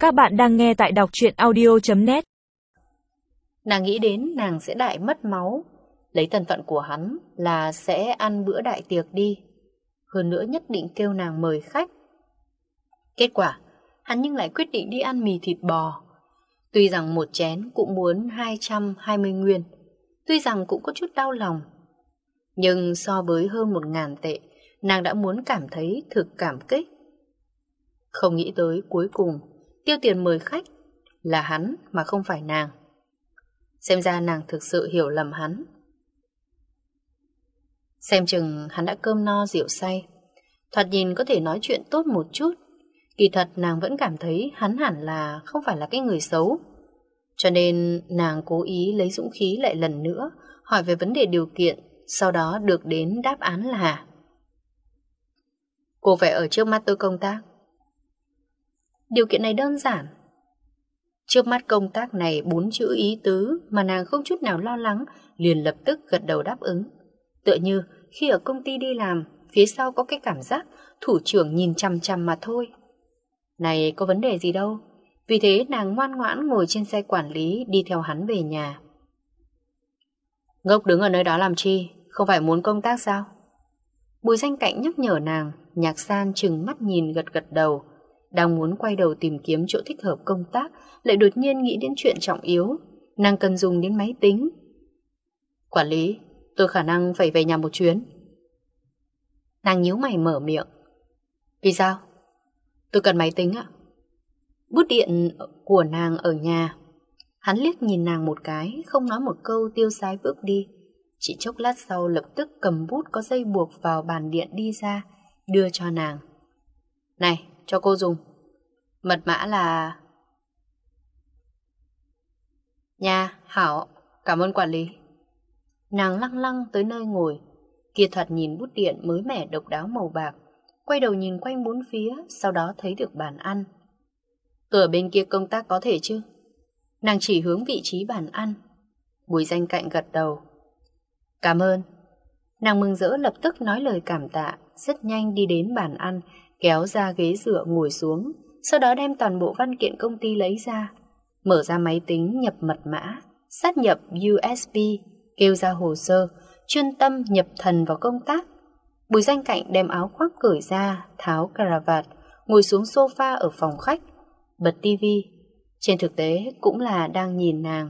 Các bạn đang nghe tại đọc truyện audio.net. Nàng nghĩ đến nàng sẽ đại mất máu, lấy thân phận của hắn là sẽ ăn bữa đại tiệc đi. Hơn nữa nhất định kêu nàng mời khách. Kết quả, hắn nhưng lại quyết định đi ăn mì thịt bò. Tuy rằng một chén cũng muốn 220 nguyên, tuy rằng cũng có chút đau lòng. Nhưng so với hơn 1.000 tệ, nàng đã muốn cảm thấy thực cảm kích. Không nghĩ tới cuối cùng, tiêu tiền mời khách là hắn mà không phải nàng. Xem ra nàng thực sự hiểu lầm hắn. Xem chừng hắn đã cơm no rượu say, thoạt nhìn có thể nói chuyện tốt một chút. Kỳ thật nàng vẫn cảm thấy hắn hẳn là không phải là cái người xấu. Cho nên nàng cố ý lấy dũng khí lại lần nữa hỏi về vấn đề điều kiện, sau đó được đến đáp án là: cô phải ở trước mắt tôi công tác. Điều kiện này đơn giản. Trước mắt công tác này 4 chữ ý tứ mà nàng không chút nào lo lắng, liền lập tức gật đầu đáp ứng. Tựa như khi ở công ty đi làm, phía sau có cái cảm giác thủ trưởng nhìn chằm chằm mà thôi. Này có vấn đề gì đâu. Vì thế nàng ngoan ngoãn ngồi trên xe quản lý đi theo hắn về nhà. Ngốc đứng ở nơi đó làm chi? Không phải muốn công tác sao? Bùi Danh Cạnh nhắc nhở nàng. Nhạc San trừng mắt nhìn gật gật đầu. Đang muốn quay đầu tìm kiếm chỗ thích hợp công tác, lại đột nhiên nghĩ đến chuyện trọng yếu. Nàng cần dùng đến máy tính. Quản lý, tôi khả năng phải về nhà một chuyến. Nàng nhíu mày mở miệng. Vì sao? Tôi cần máy tính ạ. Bút điện của nàng ở nhà. Hắn liếc nhìn nàng một cái, không nói một câu tiêu sái bước đi. Chỉ chốc lát sau lập tức cầm bút có dây buộc vào bàn điện đi ra, đưa cho nàng. Này, cho cô dùng. Mật mã là... Nha, hảo, cảm ơn quản lý. Nàng lăng lăng tới nơi ngồi. Kia thoạt nhìn bút điện mới mẻ độc đáo màu bạc. Quay đầu nhìn quanh bốn phía, sau đó thấy được bàn ăn. Tôi ở bên kia công tác có thể chứ? Nàng chỉ hướng vị trí bàn ăn. Bùi Danh Cạnh gật đầu. Cảm ơn. Nàng mừng rỡ lập tức nói lời cảm tạ, rất nhanh đi đến bàn ăn, kéo ra ghế dựa ngồi xuống, sau đó đem toàn bộ văn kiện công ty lấy ra, mở ra máy tính nhập mật mã, sát nhập USB, kêu ra hồ sơ, chuyên tâm nhập thần vào công tác. Bùi Danh Cạnh đem áo khoác cởi ra, tháo caravat, ngồi xuống sofa ở phòng khách, bật tivi. Trên thực tế cũng là đang nhìn nàng.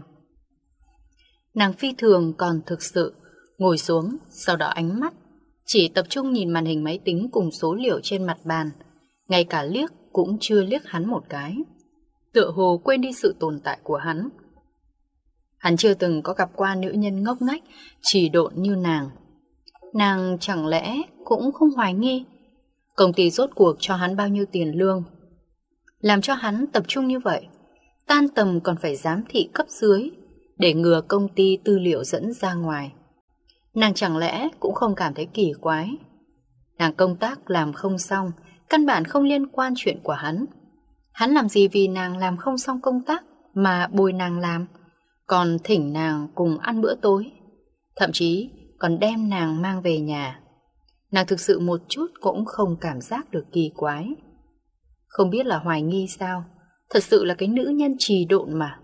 Nàng phi thường còn thực sự ngồi xuống, sau đó ánh mắt chỉ tập trung nhìn màn hình máy tính cùng số liệu trên mặt bàn, ngay cả liếc cũng chưa liếc hắn một cái, tựa hồ quên đi sự tồn tại của hắn. Hắn chưa từng có gặp qua nữ nhân ngốc nghếch chỉ độn như nàng. Nàng chẳng lẽ cũng không hoài nghi công ty rốt cuộc cho hắn bao nhiêu tiền lương, làm cho hắn tập trung như vậy, tan tầm còn phải giám thị cấp dưới để ngừa công ty tư liệu dẫn ra ngoài. Nàng chẳng lẽ cũng không cảm thấy kỳ quái? Nàng công tác làm không xong, căn bản không liên quan chuyện của hắn. Hắn làm gì vì nàng làm không xong công tác mà bồi nàng làm, còn thỉnh nàng cùng ăn bữa tối, thậm chí còn đem nàng mang về nhà. Nàng thực sự một chút cũng không cảm giác được kỳ quái. Không biết là hoài nghi sao? Thật sự là cái nữ nhân trì độn mà.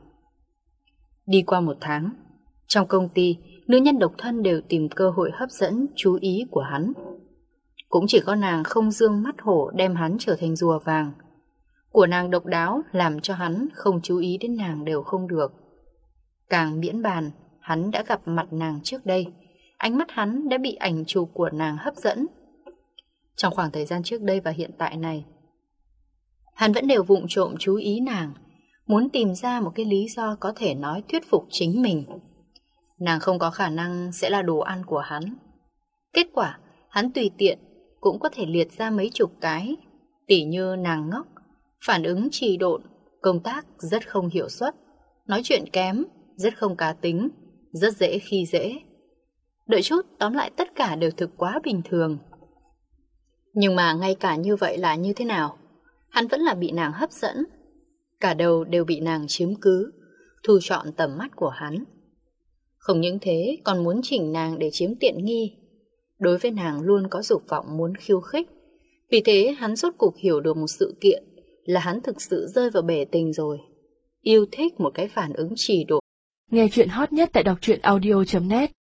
Đi qua 1 tháng, trong công ty, nữ nhân độc thân đều tìm cơ hội hấp dẫn chú ý của hắn. Cũng chỉ có nàng không dương mắt hổ đem hắn trở thành rùa vàng. Của nàng độc đáo làm cho hắn không chú ý đến nàng đều không được. Càng miễn bàn, hắn đã gặp mặt nàng trước đây, ánh mắt hắn đã bị ảnh chụp của nàng hấp dẫn. Trong khoảng thời gian trước đây và hiện tại này, hắn vẫn đều vụng trộm chú ý nàng, muốn tìm ra một cái lý do có thể nói thuyết phục chính mình. Nàng không có khả năng sẽ là đồ ăn của hắn. Kết quả, hắn tùy tiện cũng có thể liệt ra mấy chục cái, tỉ như nàng ngốc, phản ứng trì độn, công tác rất không hiệu suất, nói chuyện kém, rất không cá tính, rất dễ khi dễ. Đợi chút, tóm lại tất cả đều thực quá bình thường. Nhưng mà ngay cả như vậy là như thế nào? Hắn vẫn là bị nàng hấp dẫn. Cả đầu đều bị nàng chiếm cứ, thu trọn tầm mắt của hắn. Không những thế còn muốn chỉnh nàng để chiếm tiện nghi. Đối với nàng luôn có dục vọng muốn khiêu khích. Vì thế hắn rốt cuộc hiểu được một sự kiện là hắn thực sự rơi vào bể tình rồi. Yêu thích một cái phản ứng trì độn. Nghe chuyện hot nhất tại đọc truyện audio.net